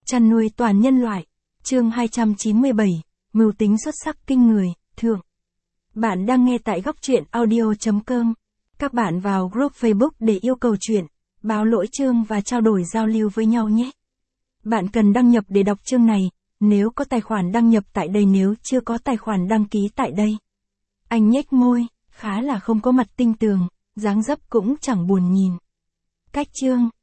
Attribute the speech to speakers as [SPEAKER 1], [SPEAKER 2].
[SPEAKER 1] Chăn nuôi toàn nhân loại. Chương 297. Mưu tính xuất sắc kinh người, thượng. Bạn đang nghe tại góc truyện audio.com. Các bạn vào group Facebook để yêu cầu chuyện, báo lỗi chương và trao đổi giao lưu với nhau nhé. Bạn cần đăng nhập để đọc chương này, nếu có tài khoản đăng nhập tại đây, nếu chưa có tài khoản đăng ký tại đây. Anh nhếch môi, khá là không có mặt tinh tường, dáng dấp cũng chẳng buồn nhìn. Cách chương.